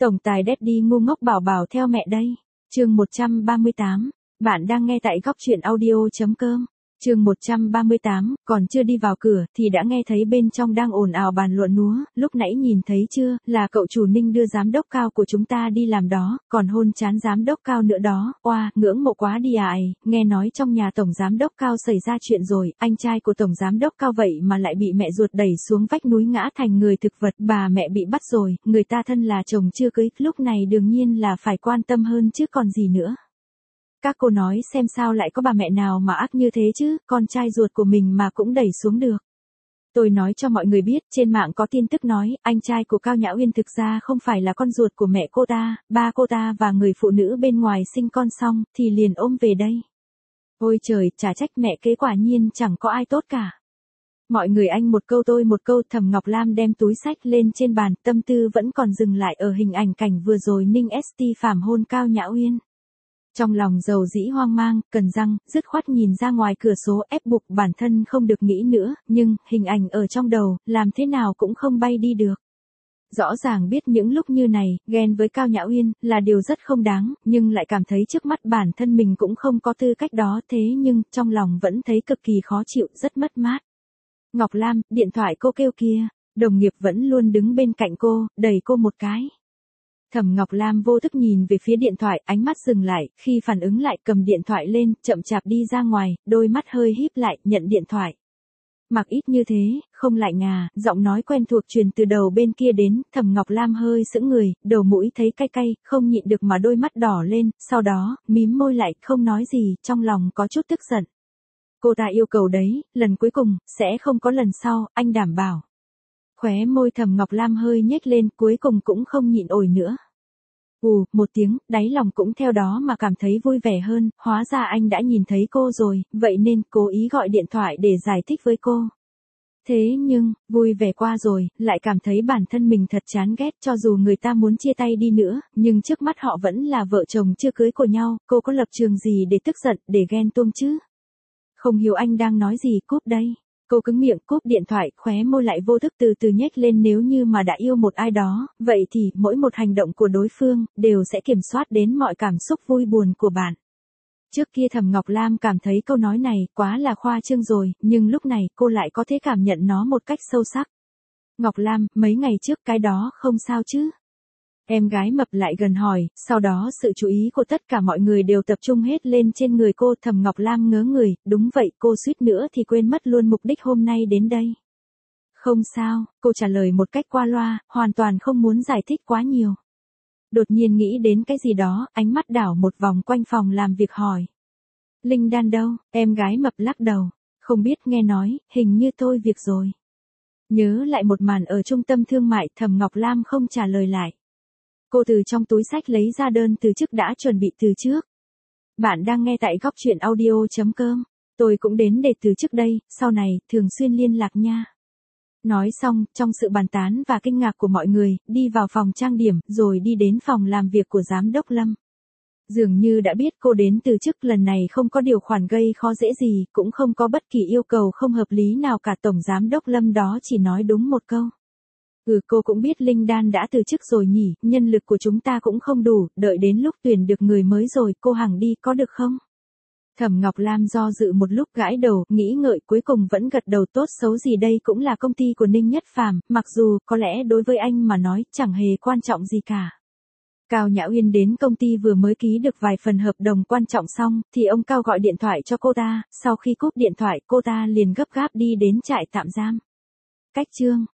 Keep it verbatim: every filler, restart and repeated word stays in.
Tổng tài Daddy ngu ngốc bảo bảo theo mẹ đây. Chương một trăm ba mươi tám. Bạn đang nghe tại góc truyện audio chấm com. Chương một trăm ba mươi tám, còn chưa đi vào cửa thì đã nghe thấy bên trong đang ồn ào bàn luận núa, lúc nãy nhìn thấy chưa, là cậu chủ Ninh đưa giám đốc cao của chúng ta đi làm đó, còn hôn chán giám đốc cao nữa đó, oa, ngưỡng mộ quá đi à ấy, nghe nói trong nhà tổng giám đốc cao xảy ra chuyện rồi, anh trai của tổng giám đốc cao vậy mà lại bị mẹ ruột đẩy xuống vách núi ngã thành người thực vật, bà mẹ bị bắt rồi, người ta thân là chồng chưa cưới, lúc này đương nhiên là phải quan tâm hơn chứ còn gì nữa. Các cô nói xem sao lại có bà mẹ nào mà ác như thế chứ, con trai ruột của mình mà cũng đẩy xuống được. Tôi nói cho mọi người biết, trên mạng có tin tức nói, anh trai của Cao Nhã Uyên thực ra không phải là con ruột của mẹ cô ta, ba cô ta và người phụ nữ bên ngoài sinh con xong, thì liền ôm về đây. Ôi trời, chả trách mẹ kế quả nhiên chẳng có ai tốt cả. Mọi người anh một câu tôi một câu. Thẩm Ngọc Lam đem túi sách lên trên bàn, tâm tư vẫn còn dừng lại ở hình ảnh cảnh vừa rồi Ninh ét tê phàm hôn Cao Nhã Uyên. Trong lòng dầu dĩ hoang mang, cần răng, dứt khoát nhìn ra ngoài cửa số ép buộc bản thân không được nghĩ nữa, nhưng, hình ảnh ở trong đầu, làm thế nào cũng không bay đi được. Rõ ràng biết những lúc như này, ghen với Cao Nhã Uyên, là điều rất không đáng, nhưng lại cảm thấy trước mắt bản thân mình cũng không có tư cách đó, thế nhưng, trong lòng vẫn thấy cực kỳ khó chịu, rất mất mát. Ngọc Lam, điện thoại cô kêu kia, đồng nghiệp vẫn luôn đứng bên cạnh cô, đẩy cô một cái. Thẩm Ngọc Lam vô thức nhìn về phía điện thoại, ánh mắt dừng lại, khi phản ứng lại cầm điện thoại lên, chậm chạp đi ra ngoài, đôi mắt hơi híp lại, nhận điện thoại. Mặc ít như thế, không lại ngà, giọng nói quen thuộc truyền từ đầu bên kia đến, Thẩm Ngọc Lam hơi sững người, đầu mũi thấy cay cay, không nhịn được mà đôi mắt đỏ lên, sau đó, mím môi lại, không nói gì, trong lòng có chút tức giận. Cô ta yêu cầu đấy, lần cuối cùng, sẽ không có lần sau, anh đảm bảo. Khóe môi Thẩm Ngọc Lam hơi nhếch lên, cuối cùng cũng không nhịn ổi nữa. Ù, một tiếng, đáy lòng cũng theo đó mà cảm thấy vui vẻ hơn, hóa ra anh đã nhìn thấy cô rồi, vậy nên cố ý gọi điện thoại để giải thích với cô. Thế nhưng, vui vẻ qua rồi, lại cảm thấy bản thân mình thật chán ghét, cho dù người ta muốn chia tay đi nữa, nhưng trước mắt họ vẫn là vợ chồng chưa cưới của nhau, cô có lập trường gì để tức giận, để ghen tuông chứ? Không hiểu anh đang nói gì, cúp đây. Cô cứng miệng cúp điện thoại, khóe môi lại vô thức từ từ nhếch lên, nếu như mà đã yêu một ai đó, vậy thì mỗi một hành động của đối phương, đều sẽ kiểm soát đến mọi cảm xúc vui buồn của bạn. Trước kia Thẩm Ngọc Lam cảm thấy câu nói này quá là khoa trương rồi, nhưng lúc này cô lại có thể cảm nhận nó một cách sâu sắc. Ngọc Lam, mấy ngày trước cái đó không sao chứ? Em gái mập lại gần hỏi, sau đó sự chú ý của tất cả mọi người đều tập trung hết lên trên người cô. Thẩm Ngọc Lam ngớ người, đúng vậy, cô suýt nữa thì quên mất luôn mục đích hôm nay đến đây. Không sao, cô trả lời một cách qua loa, hoàn toàn không muốn giải thích quá nhiều. Đột nhiên nghĩ đến cái gì đó, ánh mắt đảo một vòng quanh phòng làm việc hỏi. Linh Đan đâu? Em gái mập lắc đầu, không biết, nghe nói, hình như thôi việc rồi. Nhớ lại một màn ở trung tâm thương mại, Thẩm Ngọc Lam không trả lời lại. Cô từ trong túi sách lấy ra đơn từ chức đã chuẩn bị từ trước. Bạn đang nghe tại góc truyện audio chấm com. Tôi cũng đến để từ chức đây, sau này, thường xuyên liên lạc nha. Nói xong, trong sự bàn tán và kinh ngạc của mọi người, đi vào phòng trang điểm, rồi đi đến phòng làm việc của giám đốc Lâm. Dường như đã biết cô đến từ chức, lần này không có điều khoản gây khó dễ gì, cũng không có bất kỳ yêu cầu không hợp lý nào cả. Tổng giám đốc Lâm đó chỉ nói đúng một câu. Ừ, cô cũng biết Linh Đan đã từ chức rồi nhỉ, nhân lực của chúng ta cũng không đủ, đợi đến lúc tuyển được người mới rồi, cô hằng đi có được không? Thẩm Ngọc Lam do dự một lúc, gãi đầu, nghĩ ngợi, cuối cùng vẫn gật đầu. Tốt xấu gì đây cũng là công ty của Ninh Nhất Phàm, mặc dù, có lẽ đối với anh mà nói, chẳng hề quan trọng gì cả. Cao Nhã Uyên đến công ty vừa mới ký được vài phần hợp đồng quan trọng xong, thì ông Cao gọi điện thoại cho cô ta, sau khi cúp điện thoại, cô ta liền gấp gáp đi đến trại tạm giam. Cách chương